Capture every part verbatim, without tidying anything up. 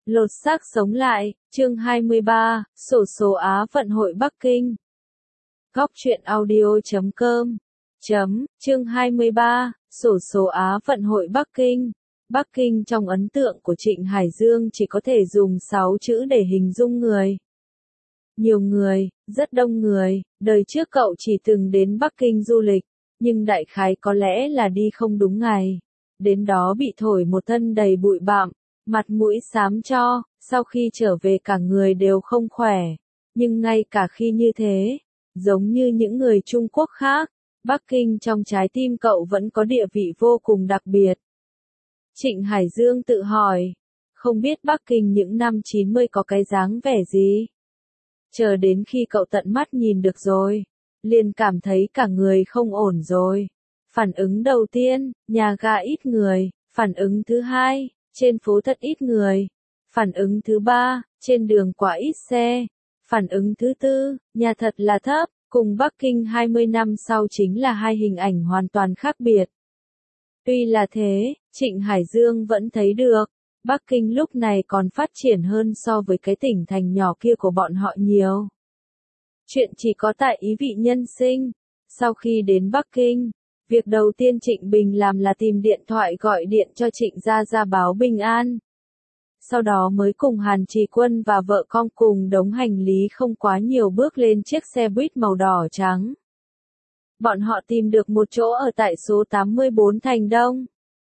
Lột xác sống lại, chương hai mươi ba, xổ số Á vận hội Bắc Kinh. Góc truyện audio chấm com chấm, chương hai mươi ba, xổ số Á vận hội Bắc Kinh. Bắc Kinh trong ấn tượng của Trịnh Hải Dương chỉ có thể dùng sáu chữ để hình dung người. Nhiều người, rất đông người, đời trước cậu chỉ từng đến Bắc Kinh du lịch, nhưng đại khái có lẽ là đi không đúng ngày. Đến đó bị thổi một thân đầy bụi bặm, mặt mũi xám cho, sau khi trở về cả người đều không khỏe. Nhưng ngay cả khi như thế, giống như những người Trung Quốc khác, Bắc Kinh trong trái tim cậu vẫn có địa vị vô cùng đặc biệt. Trịnh Hải Dương tự hỏi, không biết Bắc Kinh những năm chín mươi có cái dáng vẻ gì? Chờ đến khi cậu tận mắt nhìn được rồi, liền cảm thấy cả người không ổn rồi. Phản ứng đầu tiên, nhà ga ít người. Phản ứng thứ hai, trên phố thật ít người. Phản ứng thứ ba, trên đường quá ít xe. Phản ứng thứ tư, nhà thật là thấp. Cùng Bắc Kinh hai mươi năm sau chính là hai hình ảnh hoàn toàn khác biệt. Tuy là thế, Trịnh Hải Dương vẫn thấy được, Bắc Kinh lúc này còn phát triển hơn so với cái tỉnh thành nhỏ kia của bọn họ nhiều. Chuyện chỉ có tại ý vị nhân sinh. Sau khi đến Bắc Kinh, việc đầu tiên Trịnh Bình làm là tìm điện thoại gọi điện cho Trịnh Gia Gia báo bình an. Sau đó mới cùng Hàn Trì Quân và vợ con cùng đống hành lý không quá nhiều bước lên chiếc xe buýt màu đỏ trắng. Bọn họ tìm được một chỗ ở tại số tám mươi bốn Thành Đông.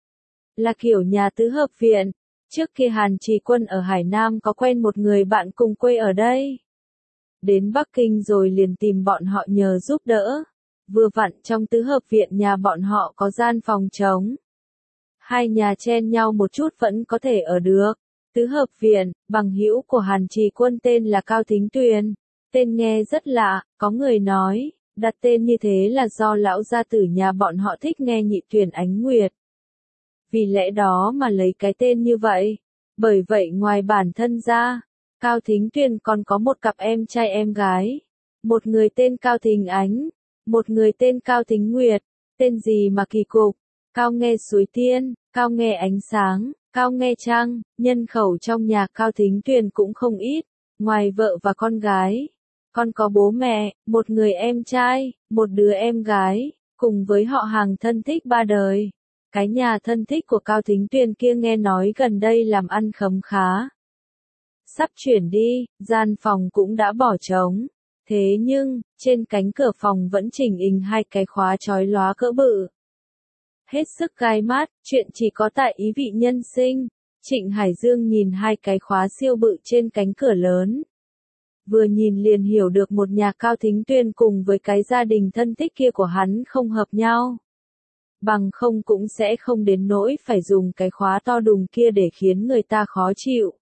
Là kiểu nhà tứ hợp viện. Trước kia Hàn Trì Quân ở Hải Nam có quen một người bạn cùng quê ở đây. Đến Bắc Kinh rồi liền tìm bọn họ nhờ giúp đỡ. Vừa vặn trong tứ hợp viện nhà bọn họ có gian phòng trống. Hai nhà chen nhau một chút vẫn có thể ở được. Tứ hợp viện, bằng hữu của Hàn Trì Quân tên là Cao Thính Tuyền. Tên nghe rất lạ, có người nói, đặt tên như thế là do lão gia tử nhà bọn họ thích nghe nhị tuyển ánh nguyệt. Vì lẽ đó mà lấy cái tên như vậy. Bởi vậy ngoài bản thân ra, Cao Thính Tuyền còn có một cặp em trai em gái. Một người tên Cao Thính Ánh, một người tên Cao Thính Nguyệt. Tên gì mà kỳ cục, Cao nghe suối tiên, Cao nghe ánh sáng, Cao nghe trăng. Nhân khẩu trong nhà Cao Thính Tuyền cũng không ít, ngoài vợ và con gái. Con có bố mẹ, một người em trai, một đứa em gái, cùng với họ hàng thân thích ba đời. Cái nhà thân thích của Cao Thính Tuyền kia nghe nói gần đây làm ăn khấm khá. Sắp chuyển đi, gian phòng cũng đã bỏ trống. Thế nhưng, trên cánh cửa phòng vẫn chỉnh hình hai cái khóa chói lóa cỡ bự. Hết sức gai mắt, chuyện chỉ có tại ý vị nhân sinh. Trịnh Hải Dương nhìn hai cái khóa siêu bự trên cánh cửa lớn. Vừa nhìn liền hiểu được một nhà Cao Thính Tuyền cùng với cái gia đình thân thích kia của hắn không hợp nhau. Bằng không cũng sẽ không đến nỗi phải dùng cái khóa to đùng kia để khiến người ta khó chịu.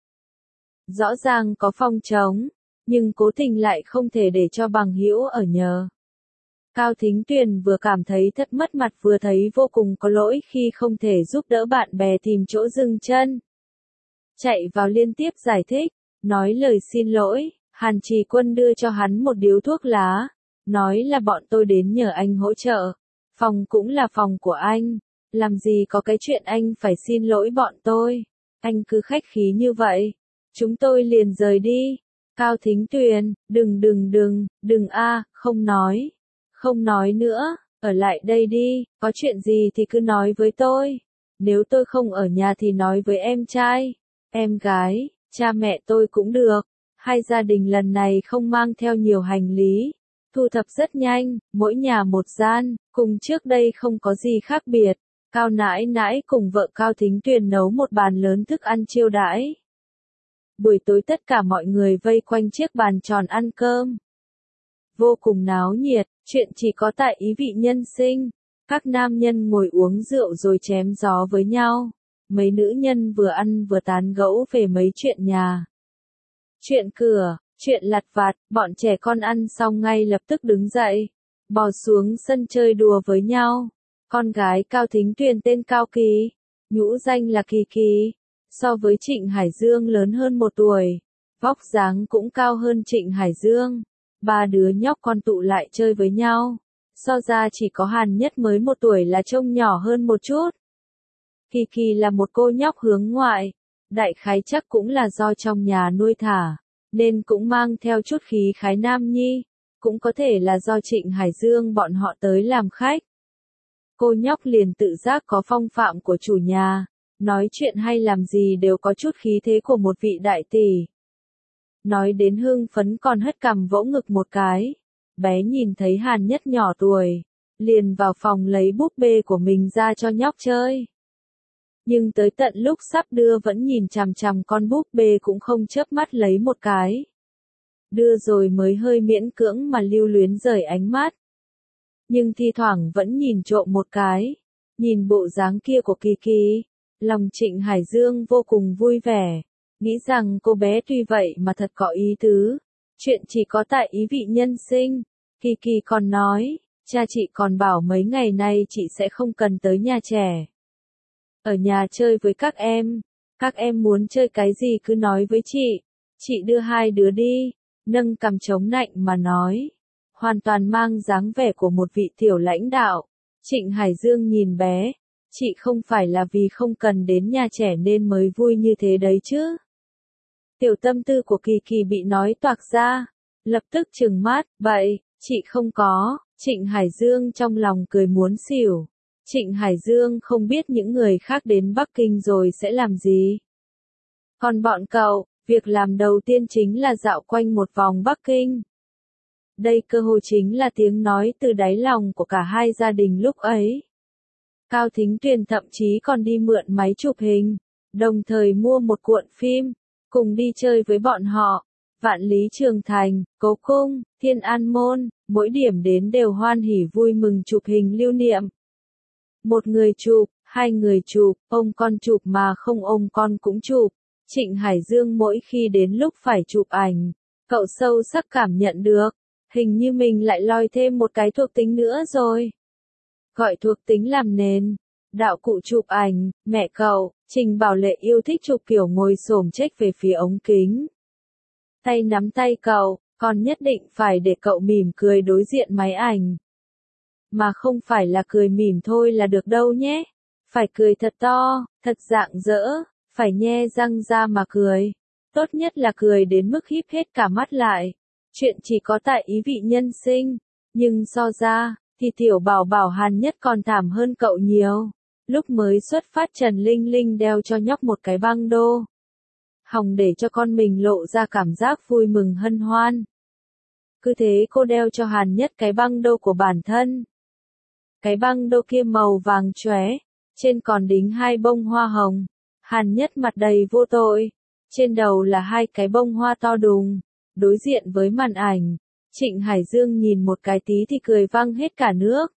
Rõ ràng có phòng trống, nhưng cố tình lại không thể để cho bằng hữu ở nhờ. Cao Thính Tuyền vừa cảm thấy thất mất mặt vừa thấy vô cùng có lỗi khi không thể giúp đỡ bạn bè tìm chỗ dừng chân. Chạy vào liên tiếp giải thích, nói lời xin lỗi. Hàn Trì Quân đưa cho hắn một điếu thuốc lá, nói là bọn tôi đến nhờ anh hỗ trợ. Phòng cũng là phòng của anh, làm gì có cái chuyện anh phải xin lỗi bọn tôi. Anh cứ khách khí như vậy, chúng tôi liền rời đi. Cao Thính Tuyền, đừng đừng đừng, đừng a, không nói. Không nói nữa, ở lại đây đi, có chuyện gì thì cứ nói với tôi. Nếu tôi không ở nhà thì nói với em trai, em gái, cha mẹ tôi cũng được. Hai gia đình lần này không mang theo nhiều hành lý, thu thập rất nhanh, mỗi nhà một gian, cùng trước đây không có gì khác biệt. Cao nãi nãi cùng vợ Cao Thính Tuyền nấu một bàn lớn thức ăn chiêu đãi. Buổi tối tất cả mọi người vây quanh chiếc bàn tròn ăn cơm. Vô cùng náo nhiệt, chuyện chỉ có tại ý vị nhân sinh. Các nam nhân ngồi uống rượu rồi chém gió với nhau. Mấy nữ nhân vừa ăn vừa tán gẫu về mấy chuyện nhà. Chuyện cửa, chuyện lặt vặt, bọn trẻ con ăn xong ngay lập tức đứng dậy, bò xuống sân chơi đùa với nhau. Con gái Cao Thính Tuyền tên Cao Kỳ, nhũ danh là Kỳ Kỳ, so với Trịnh Hải Dương lớn hơn một tuổi, vóc dáng cũng cao hơn Trịnh Hải Dương. Ba đứa nhóc con tụ lại chơi với nhau, so ra chỉ có Hàn Nhất mới một tuổi là trông nhỏ hơn một chút. Kỳ Kỳ là một cô nhóc hướng ngoại, Đại khái chắc cũng là do trong nhà nuôi thả, nên cũng mang theo chút khí khái nam nhi, cũng có thể là do Trịnh Hải Dương bọn họ tới làm khách. Cô nhóc liền tự giác có phong phạm của chủ nhà, nói chuyện hay làm gì đều có chút khí thế của một vị đại tỷ. Nói đến hưng phấn còn hất cằm vỗ ngực một cái, bé nhìn thấy Hàn Nhất nhỏ tuổi, liền vào phòng lấy búp bê của mình ra cho nhóc chơi. Nhưng tới tận lúc sắp đưa vẫn nhìn chằm chằm con búp bê cũng không chớp mắt lấy một cái. Đưa rồi mới hơi miễn cưỡng mà lưu luyến rời ánh mắt. Nhưng thi thoảng vẫn nhìn trộm một cái, nhìn bộ dáng kia của Kỳ Kỳ, lòng Trịnh Hải Dương vô cùng vui vẻ, nghĩ rằng cô bé tuy vậy mà thật có ý tứ, chuyện chỉ có tại ý vị nhân sinh. Kỳ Kỳ còn nói, cha chị còn bảo mấy ngày nay chị sẽ không cần tới nhà trẻ. Ở nhà chơi với các em, các em muốn chơi cái gì cứ nói với chị, chị đưa hai đứa đi, nâng cằm chống nạnh mà nói. Hoàn toàn mang dáng vẻ của một vị tiểu lãnh đạo. Trịnh Hải Dương nhìn bé, chị không phải là vì không cần đến nhà trẻ nên mới vui như thế đấy chứ. Tiểu tâm tư của Kỳ Kỳ bị nói toạc ra, lập tức trừng mắt, vậy, chị không có. Trịnh Hải Dương trong lòng cười muốn xỉu. Trịnh Hải Dương không biết những người khác đến Bắc Kinh rồi sẽ làm gì. Còn bọn cậu, việc làm đầu tiên chính là dạo quanh một vòng Bắc Kinh. Đây cơ hội chính là tiếng nói từ đáy lòng của cả hai gia đình lúc ấy. Cao Thính Tuyền thậm chí còn đi mượn máy chụp hình, đồng thời mua một cuộn phim, cùng đi chơi với bọn họ. Vạn Lý Trường Thành, Cố Cung, Thiên An Môn, mỗi điểm đến đều hoan hỉ vui mừng chụp hình lưu niệm. Một người chụp, hai người chụp, ôm con chụp mà không ôm con cũng chụp. Trịnh Hải Dương mỗi khi đến lúc phải chụp ảnh, cậu sâu sắc cảm nhận được, hình như mình lại lòi thêm một cái thuộc tính nữa rồi. Gọi thuộc tính làm nền, đạo cụ chụp ảnh, mẹ cậu, Trình Bảo Lệ yêu thích chụp kiểu ngồi xổm chếch về phía ống kính. Tay nắm tay cậu, còn nhất định phải để cậu mỉm cười đối diện máy ảnh. Mà không phải là cười mỉm thôi là được đâu nhé. Phải cười thật to, thật rạng rỡ, phải nhe răng ra mà cười. Tốt nhất là cười đến mức híp hết cả mắt lại. Chuyện chỉ có tại ý vị nhân sinh. Nhưng so ra, thì tiểu bảo bảo Hàn Nhất còn thảm hơn cậu nhiều. Lúc mới xuất phát Trần Linh Linh đeo cho nhóc một cái băng đô. Hòng để cho con mình lộ ra cảm giác vui mừng hân hoan. Cứ thế cô đeo cho Hàn Nhất cái băng đô của bản thân. Cái băng đô kia màu vàng chóe, trên còn đính hai bông hoa hồng. Hàn Nhất mặt đầy vô tội, trên đầu là hai cái bông hoa to đùng, đối diện với màn ảnh. Trịnh Hải Dương nhìn một cái tí thì cười văng hết cả nước.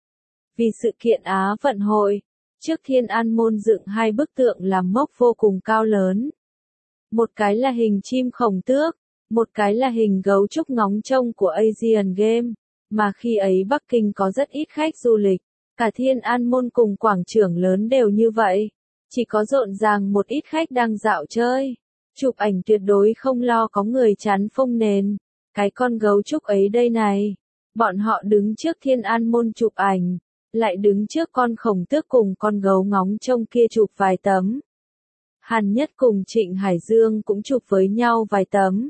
Vì sự kiện Á vận hội, trước Thiên An Môn dựng hai bức tượng làm mốc vô cùng cao lớn. Một cái là hình chim khổng tước, một cái là hình gấu trúc ngóng trông của Asian Game, mà khi ấy Bắc Kinh có rất ít khách du lịch, cả Thiên An Môn cùng quảng trường lớn đều như vậy, chỉ có rộn ràng một ít khách đang dạo chơi, chụp ảnh tuyệt đối không lo có người chắn phông nền. Cái con gấu trúc ấy đây này, bọn họ đứng trước Thiên An Môn chụp ảnh, lại đứng trước con khổng tước cùng con gấu ngóng trông kia chụp vài tấm. Hàn Nhất cùng Trịnh Hải Dương cũng chụp với nhau vài tấm.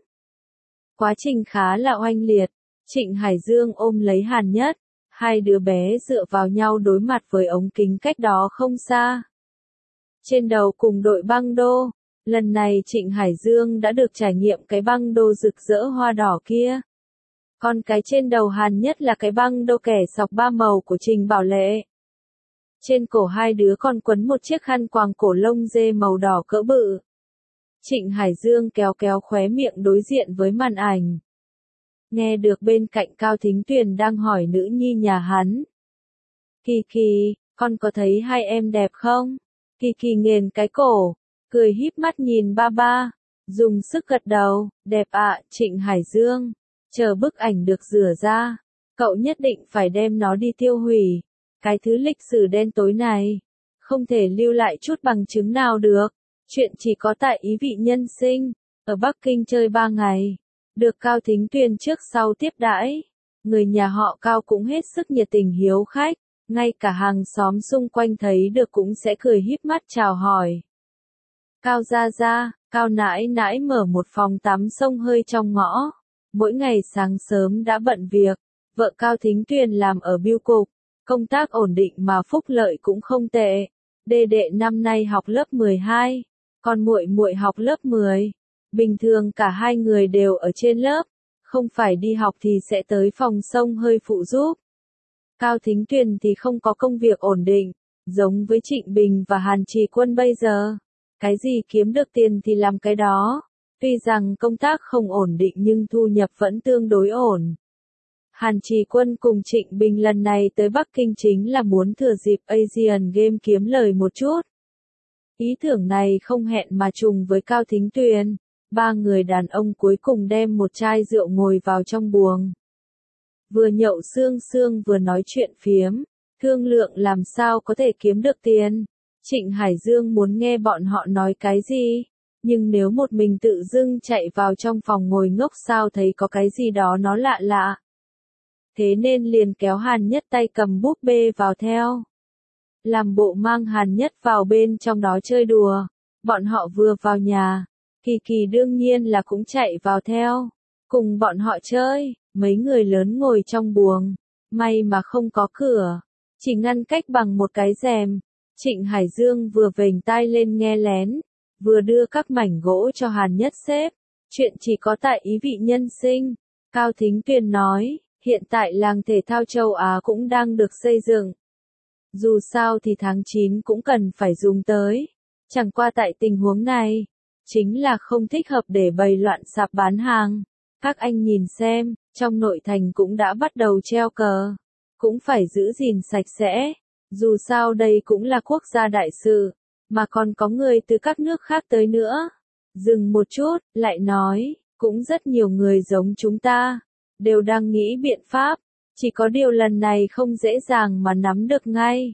Quá trình khá là oanh liệt, Trịnh Hải Dương ôm lấy Hàn Nhất, hai đứa bé dựa vào nhau đối mặt với ống kính cách đó không xa. Trên đầu cùng đội băng đô, lần này Trịnh Hải Dương đã được trải nghiệm cái băng đô rực rỡ hoa đỏ kia. Còn cái trên đầu Hàn Nhất là cái băng đô kẻ sọc ba màu của Trình Bảo Lệ. Trên cổ hai đứa còn quấn một chiếc khăn quàng cổ lông dê màu đỏ cỡ bự. Trịnh Hải Dương kéo kéo khóe miệng đối diện với màn ảnh. Nghe được bên cạnh Cao Thính Tuyền đang hỏi nữ nhi nhà hắn. Kỳ Kỳ, con có thấy hai em đẹp không? Kỳ Kỳ nghền cái cổ, cười híp mắt nhìn ba ba, dùng sức gật đầu, đẹp ạ. Trịnh Hải Dương, chờ bức ảnh được rửa ra, cậu nhất định phải đem nó đi tiêu hủy. Cái thứ lịch sử đen tối này, không thể lưu lại chút bằng chứng nào được. Chuyện chỉ có tại ý vị nhân sinh, ở Bắc Kinh chơi ba ngày, được Cao Thính Tuyền trước sau tiếp đãi. Người nhà họ Cao cũng hết sức nhiệt tình hiếu khách, ngay cả hàng xóm xung quanh thấy được cũng sẽ cười híp mắt chào hỏi. Cao gia gia, Cao nãi nãi mở một phòng tắm xông hơi trong ngõ. Mỗi ngày sáng sớm đã bận việc, vợ Cao Thính Tuyền làm ở bưu cục, công tác ổn định mà phúc lợi cũng không tệ. Đệ đệ năm nay học lớp mười hai, còn muội muội học lớp mười. Bình thường cả hai người đều ở trên lớp, không phải đi học thì sẽ tới phòng xông hơi phụ giúp. Cao Thính Tuyền thì không có công việc ổn định, giống với Trịnh Bình và Hàn Trì Quân bây giờ. Cái gì kiếm được tiền thì làm cái đó. Tuy rằng công tác không ổn định nhưng thu nhập vẫn tương đối ổn. Hàn Trì Quân cùng Trịnh Bình lần này tới Bắc Kinh chính là muốn thừa dịp Asian Game kiếm lời một chút. Ý tưởng này không hẹn mà trùng với Cao Thính Tuyền. Ba người đàn ông cuối cùng đem một chai rượu ngồi vào trong buồng. Vừa nhậu sương sương vừa nói chuyện phiếm, thương lượng làm sao có thể kiếm được tiền. Trịnh Hải Dương muốn nghe bọn họ nói cái gì, nhưng nếu một mình tự dưng chạy vào trong phòng ngồi ngốc sao thấy có cái gì đó nó lạ lạ. Thế nên liền kéo Hàn Nhất tay cầm búp bê vào theo. Làm bộ mang Hàn Nhất vào bên trong đó chơi đùa. Bọn họ vừa vào nhà, Kỳ Kỳ đương nhiên là cũng chạy vào theo. Cùng bọn họ chơi, mấy người lớn ngồi trong buồng. May mà không có cửa, chỉ ngăn cách bằng một cái rèm. Trịnh Hải Dương vừa vểnh tai lên nghe lén, vừa đưa các mảnh gỗ cho Hàn Nhất xếp. Chuyện chỉ có tại ý vị nhân sinh. Cao Thính Tuyền nói, hiện tại làng thể thao châu Á cũng đang được xây dựng. Dù sao thì tháng chín cũng cần phải dùng tới. Chẳng qua tại tình huống này, chính là không thích hợp để bày loạn sạp bán hàng. Các anh nhìn xem, trong nội thành cũng đã bắt đầu treo cờ. Cũng phải giữ gìn sạch sẽ. Dù sao đây cũng là quốc gia đại sự, mà còn có người từ các nước khác tới nữa. Dừng một chút, lại nói, cũng rất nhiều người giống chúng ta, đều đang nghĩ biện pháp, chỉ có điều lần này không dễ dàng mà nắm được ngay.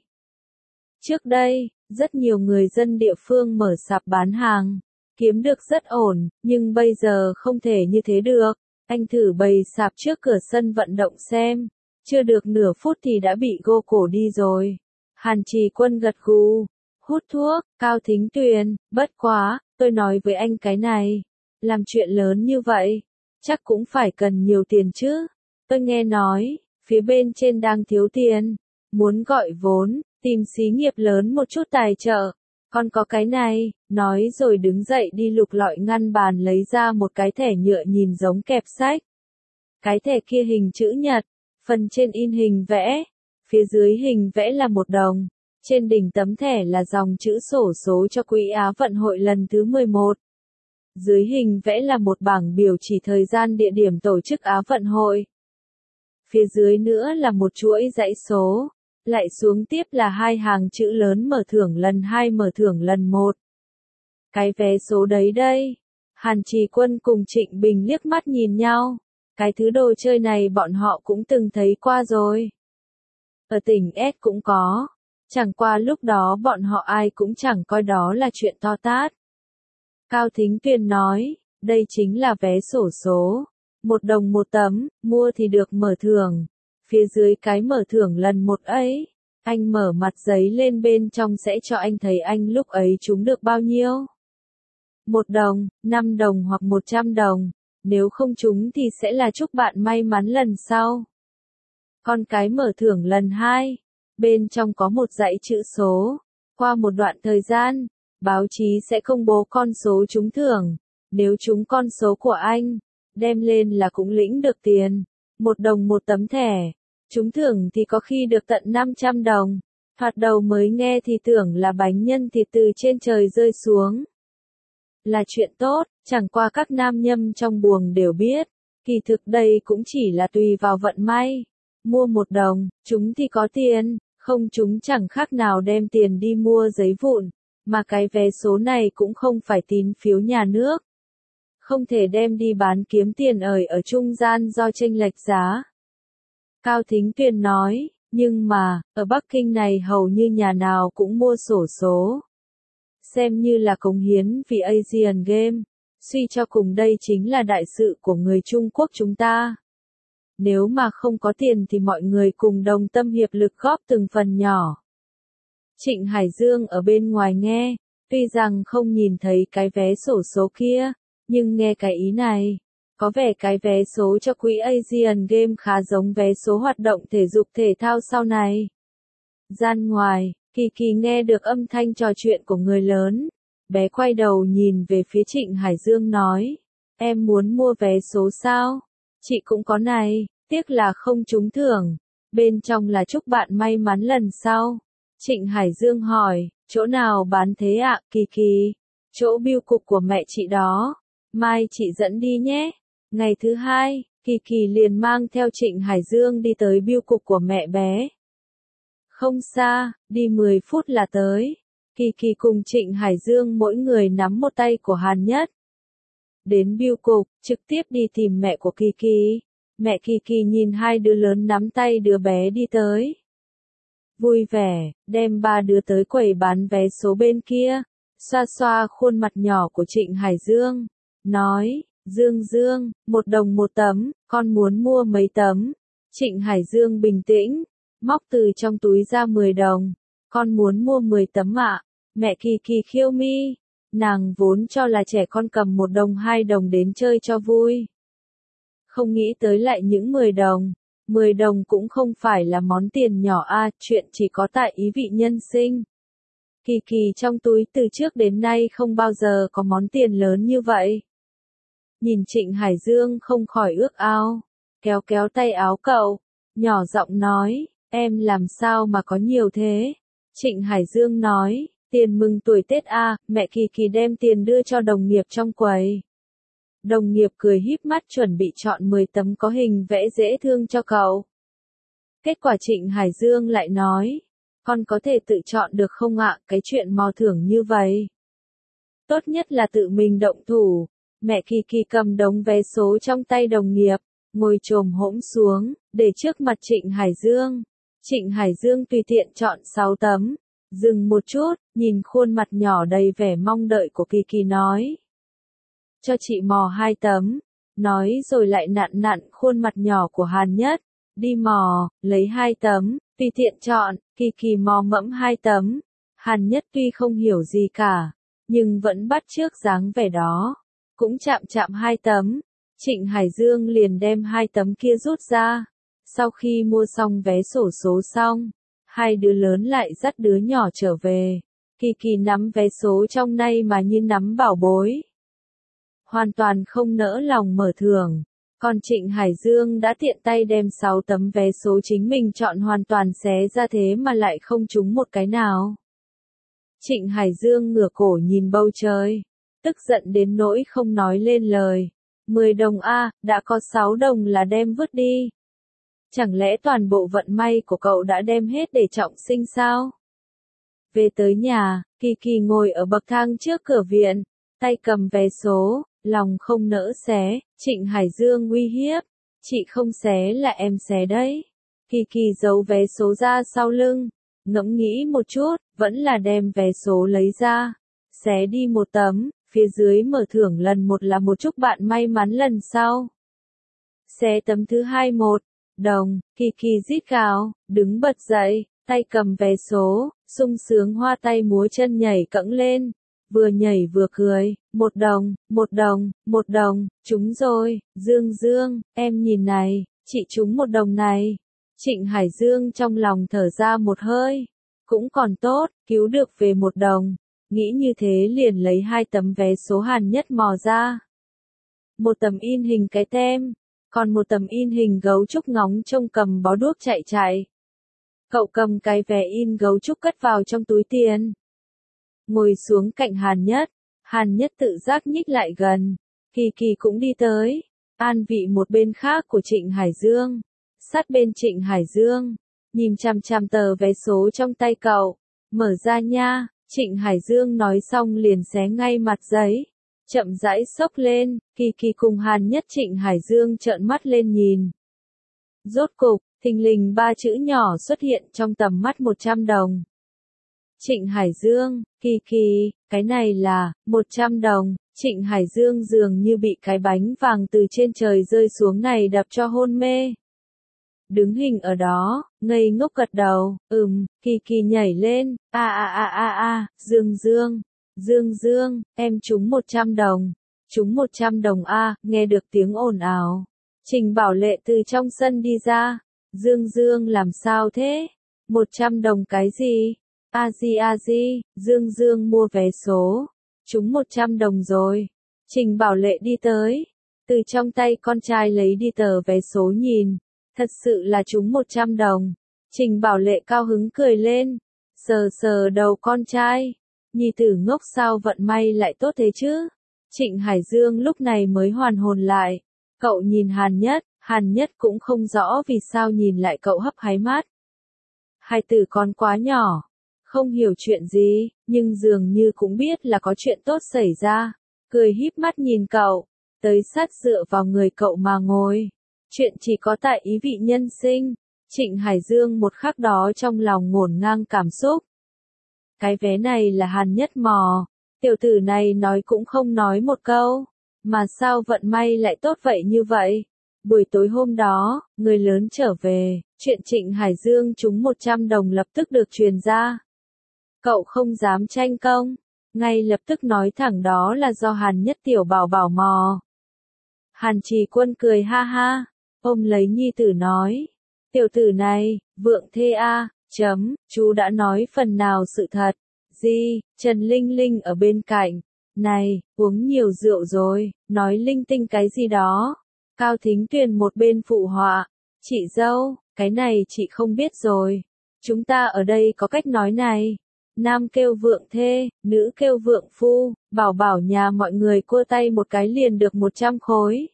Trước đây, rất nhiều người dân địa phương mở sạp bán hàng, kiếm được rất ổn, nhưng bây giờ không thể như thế được. Anh thử bày sạp trước cửa sân vận động xem, chưa được nửa phút thì đã bị gô cổ đi rồi. Hàn Trì Quân gật gù, hút thuốc. Cao Thính Tuyền, bất quá, tôi nói với anh cái này, làm chuyện lớn như vậy, chắc cũng phải cần nhiều tiền chứ. Tôi nghe nói, phía bên trên đang thiếu tiền, muốn gọi vốn, tìm xí nghiệp lớn một chút tài trợ. Còn có cái này, nói rồi đứng dậy đi lục lọi ngăn bàn lấy ra một cái thẻ nhựa nhìn giống kẹp sách. Cái thẻ kia hình chữ nhật, phần trên in hình vẽ, phía dưới hình vẽ là một đồng, trên đỉnh tấm thẻ là dòng chữ xổ số cho Quỹ Á vận hội lần thứ mười một. Dưới hình vẽ là một bảng biểu chỉ thời gian địa điểm tổ chức Á vận hội. Phía dưới nữa là một chuỗi dãy số, lại xuống tiếp là hai hàng chữ lớn mở thưởng lần hai mở thưởng lần một. Cái vé số đấy đây. Hàn Trì Quân cùng Trịnh Bình liếc mắt nhìn nhau. Cái thứ đồ chơi này bọn họ cũng từng thấy qua rồi. Ở tỉnh S cũng có. Chẳng qua lúc đó bọn họ ai cũng chẳng coi đó là chuyện to tát. Cao Thính Tuyền nói, đây chính là vé xổ số. Một đồng một tấm, mua thì được mở thưởng. Phía dưới cái mở thưởng lần một ấy, anh mở mặt giấy lên bên trong sẽ cho anh thấy anh lúc ấy trúng được bao nhiêu. Một đồng, năm đồng hoặc một trăm đồng. Nếu không trúng thì sẽ là chúc bạn may mắn lần sau. Còn cái mở thưởng lần hai, bên trong có một dãy chữ số. Qua một đoạn thời gian, báo chí sẽ công bố con số trúng thưởng. Nếu trúng con số của anh, đem lên là cũng lĩnh được tiền. Một đồng một tấm thẻ. Trúng thưởng thì có khi được tận năm trăm đồng. Thoạt đầu mới nghe thì tưởng là bánh nhân thịt từ trên trời rơi xuống. Là chuyện tốt, chẳng qua các nam nhâm trong buồng đều biết. Kỳ thực đây cũng chỉ là tùy vào vận may. Mua một đồng, chúng thì có tiền, không chúng chẳng khác nào đem tiền đi mua giấy vụn. Mà cái vé số này cũng không phải tín phiếu nhà nước. Không thể đem đi bán kiếm tiền ởi ở trung gian do chênh lệch giá. Cao Thính Tuyền nói, nhưng mà, ở Bắc Kinh này hầu như nhà nào cũng mua xổ số. Xem như là cống hiến vì Asian Game. Suy cho cùng đây chính là đại sự của người Trung Quốc chúng ta. Nếu mà không có tiền thì mọi người cùng đồng tâm hiệp lực góp từng phần nhỏ. Trịnh Hải Dương ở bên ngoài nghe, Tuy rằng không nhìn thấy cái vé xổ số kia, nhưng nghe cái ý này, có vẻ cái vé số cho quỹ Asian Games khá giống vé số hoạt động thể dục thể thao sau này. Gian ngoài, Kỳ Kỳ nghe được âm thanh trò chuyện của người lớn. Bé quay đầu nhìn về phía Trịnh Hải Dương nói, em muốn mua vé số sao? Chị cũng có này, tiếc là không trúng thưởng. Bên trong là chúc bạn may mắn lần sau. Trịnh Hải Dương hỏi, chỗ nào bán thế ạ, Kỳ Kỳ? Chỗ bưu cục của mẹ chị đó. Mai chị dẫn đi nhé. Ngày thứ hai, Kỳ Kỳ liền mang theo Trịnh Hải Dương đi tới bưu cục của mẹ bé. Không xa, đi mười phút là tới. Kỳ Kỳ cùng Trịnh Hải Dương mỗi người nắm một tay của Hàn Nhất. Đến bưu cục, trực tiếp đi tìm mẹ của Kỳ Kỳ. Mẹ Kỳ Kỳ nhìn hai đứa lớn nắm tay đứa bé đi tới. Vui vẻ, đem ba đứa tới quầy bán vé số bên kia. Xoa xoa khuôn mặt nhỏ của Trịnh Hải Dương. Nói, Dương Dương, một đồng một tấm, con muốn mua mấy tấm? Trịnh Hải Dương bình tĩnh, móc từ trong túi ra mười đồng. Con muốn mua mười tấm ạ. Mẹ Kỳ Kỳ khiêu mi. Nàng vốn cho là trẻ con cầm một đồng hai đồng đến chơi cho vui. Không nghĩ tới lại những mười đồng. mười đồng cũng không phải là món tiền nhỏ a, chuyện chỉ có tại ý vị nhân sinh. Kỳ Kỳ trong túi từ trước đến nay không bao giờ có món tiền lớn như vậy. Nhìn Trịnh Hải Dương không khỏi ước ao, kéo kéo tay áo cậu, nhỏ giọng nói, em làm sao mà có nhiều thế? Trịnh Hải Dương nói, tiền mừng tuổi Tết a, mẹ Kỳ Kỳ đem tiền đưa cho đồng nghiệp trong quầy. Đồng nghiệp cười híp mắt chuẩn bị chọn mười tấm có hình vẽ dễ thương cho cậu. Kết quả Trịnh Hải Dương lại nói, con có thể tự chọn được không ạ, cái chuyện mò thưởng như vậy. Tốt nhất là tự mình động thủ. Mẹ Kỳ Kỳ cầm đống vé số trong tay đồng nghiệp, ngồi chồm hỗn xuống, để trước mặt Trịnh Hải Dương. Trịnh Hải Dương tùy tiện chọn sáu tấm, dừng một chút, nhìn khuôn mặt nhỏ đầy vẻ mong đợi của Kỳ Kỳ nói. Cho chị mò hai tấm, nói rồi lại nặn nặn khuôn mặt nhỏ của Hàn Nhất, đi mò, lấy hai tấm, tùy tiện chọn, Kỳ Kỳ mò mẫm hai tấm. Hàn Nhất tuy không hiểu gì cả, nhưng vẫn bắt chước dáng vẻ đó. Cũng chạm chạm hai tấm, Trịnh Hải Dương liền đem hai tấm kia rút ra. Sau khi mua xong vé xổ số xong, hai đứa lớn lại dắt đứa nhỏ trở về. Kỳ Kỳ nắm vé số trong tay mà như nắm bảo bối. Hoàn toàn không nỡ lòng mở thưởng. Còn Trịnh Hải Dương đã tiện tay đem sáu tấm vé số chính mình chọn hoàn toàn xé ra thế mà lại không trúng một cái nào. Trịnh Hải Dương ngửa cổ nhìn bầu trời, tức giận đến nỗi không nói lên lời. mười đồng a, đã có sáu đồng là đem vứt đi. Chẳng lẽ toàn bộ vận may của cậu đã đem hết để trọng sinh sao? Về tới nhà, Kỳ Kỳ ngồi ở bậc thang trước cửa viện, tay cầm vé số, lòng không nỡ xé. Trịnh Hải Dương uy hiếp, chị không xé là em xé đấy. Kỳ Kỳ giấu vé số ra sau lưng, ngẫm nghĩ một chút, vẫn là đem vé số lấy ra, xé đi một tấm, phía dưới mở thưởng lần một là một chúc bạn may mắn lần sau. Xé tấm thứ hai một đồng, Kỳ Kỳ rít gào, đứng bật dậy, tay cầm vé số, sung sướng hoa tay múa chân nhảy cẫng lên, vừa nhảy vừa cười, một đồng, một đồng, một đồng, trúng rồi, Dương Dương, em nhìn này, chị trúng một đồng này. Trịnh Hải Dương trong lòng thở ra một hơi, cũng còn tốt, cứu được về một đồng, nghĩ như thế liền lấy hai tấm vé số Hàn Nhất mò ra. Một tấm in hình cái tem, còn một tấm in hình gấu trúc ngóng trông cầm bó đuốc chạy chạy. Cậu cầm cái vé in gấu trúc cất vào trong túi tiền. Ngồi xuống cạnh Hàn Nhất, Hàn Nhất tự giác nhích lại gần, Kỳ Kỳ cũng đi tới, an vị một bên khác của Trịnh Hải Dương, sát bên Trịnh Hải Dương, nhìn chằm chằm tờ vé số trong tay cậu, mở ra nha. Trịnh Hải Dương nói xong liền xé ngay mặt giấy, chậm rãi xốc lên, Kỳ Kỳ cùng Hàn Nhất Trịnh Hải Dương trợn mắt lên nhìn. Rốt cục, thình lình ba chữ nhỏ xuất hiện trong tầm mắt một trăm đồng. Trịnh Hải Dương, Kỳ Kỳ, cái này là, một trăm đồng, Trịnh Hải Dương dường như bị cái bánh vàng từ trên trời rơi xuống này đập cho hôn mê. Đứng hình ở đó, ngây ngốc gật đầu, ừm, Kỳ Kỳ nhảy lên, a a a a a, Dương Dương, Dương Dương, em trúng một trăm đồng. Trúng một trăm đồng a, nghe được tiếng ồn ào. Trình Bảo Lệ từ trong sân đi ra. Dương Dương làm sao thế? một trăm đồng cái gì? A di a di, Dương Dương mua vé số. Trúng một trăm đồng rồi. Trình Bảo Lệ đi tới. Từ trong tay con trai lấy đi tờ vé số nhìn. Thật sự là trúng một trăm đồng. Trình Bảo Lệ cao hứng cười lên. Sờ sờ đầu con trai. Nhi tử ngốc sao vận may lại tốt thế chứ? Trịnh Hải Dương lúc này mới hoàn hồn lại. Cậu nhìn Hàn Nhất, Hàn Nhất cũng không rõ vì sao nhìn lại cậu hấp háy mắt. Hai tử con quá nhỏ, không hiểu chuyện gì, nhưng dường như cũng biết là có chuyện tốt xảy ra. Cười híp mắt nhìn cậu, tới sát dựa vào người cậu mà ngồi. Chuyện chỉ có tại ý vị nhân sinh. Trịnh Hải Dương một khắc đó trong lòng ngổn ngang cảm xúc. Cái vé này là Hàn Nhất mò. Tiểu tử này nói cũng không nói một câu. Mà sao vận may lại tốt vậy như vậy? Buổi tối hôm đó, người lớn trở về, chuyện Trịnh Hải Dương trúng một trăm đồng lập tức được truyền ra. Cậu không dám tranh công, ngay lập tức nói thẳng đó là do Hàn Nhất tiểu bảo bảo mò. Hàn Trì Quân cười ha ha, ôm lấy nhi tử nói. Tiểu tử này, vượng thê a, chấm, chú đã nói phần nào sự thật. Gì, Trần Linh Linh ở bên cạnh. Này, uống nhiều rượu rồi, nói linh tinh cái gì đó. Cao Thính Tuyền một bên phụ họa. Chị dâu, cái này chị không biết rồi. Chúng ta ở đây có cách nói này. Nam kêu vượng thê, nữ kêu vượng phu, bảo bảo nhà mọi người cua tay một cái liền được một trăm khối.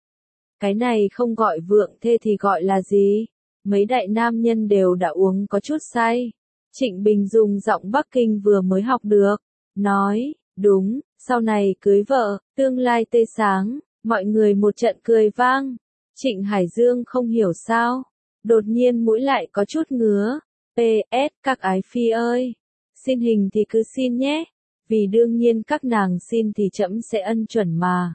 Cái này không gọi vượng thê thì gọi là gì? Mấy đại nam nhân đều đã uống có chút say. Trịnh Bình dùng giọng Bắc Kinh vừa mới học được. Nói, đúng, sau này cưới vợ, tương lai tươi sáng, mọi người một trận cười vang. Trịnh Hải Dương không hiểu sao. Đột nhiên mũi lại có chút ngứa. pê ét các ái phi ơi. Xin hình thì cứ xin nhé. Vì đương nhiên các nàng xin thì trẫm sẽ ân chuẩn mà.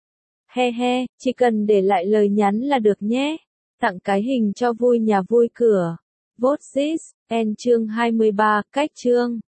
He he, chỉ cần để lại lời nhắn là được nhé. Tặng cái hình cho vui nhà vui cửa. Vote this, end chương hai mươi ba, cách chương.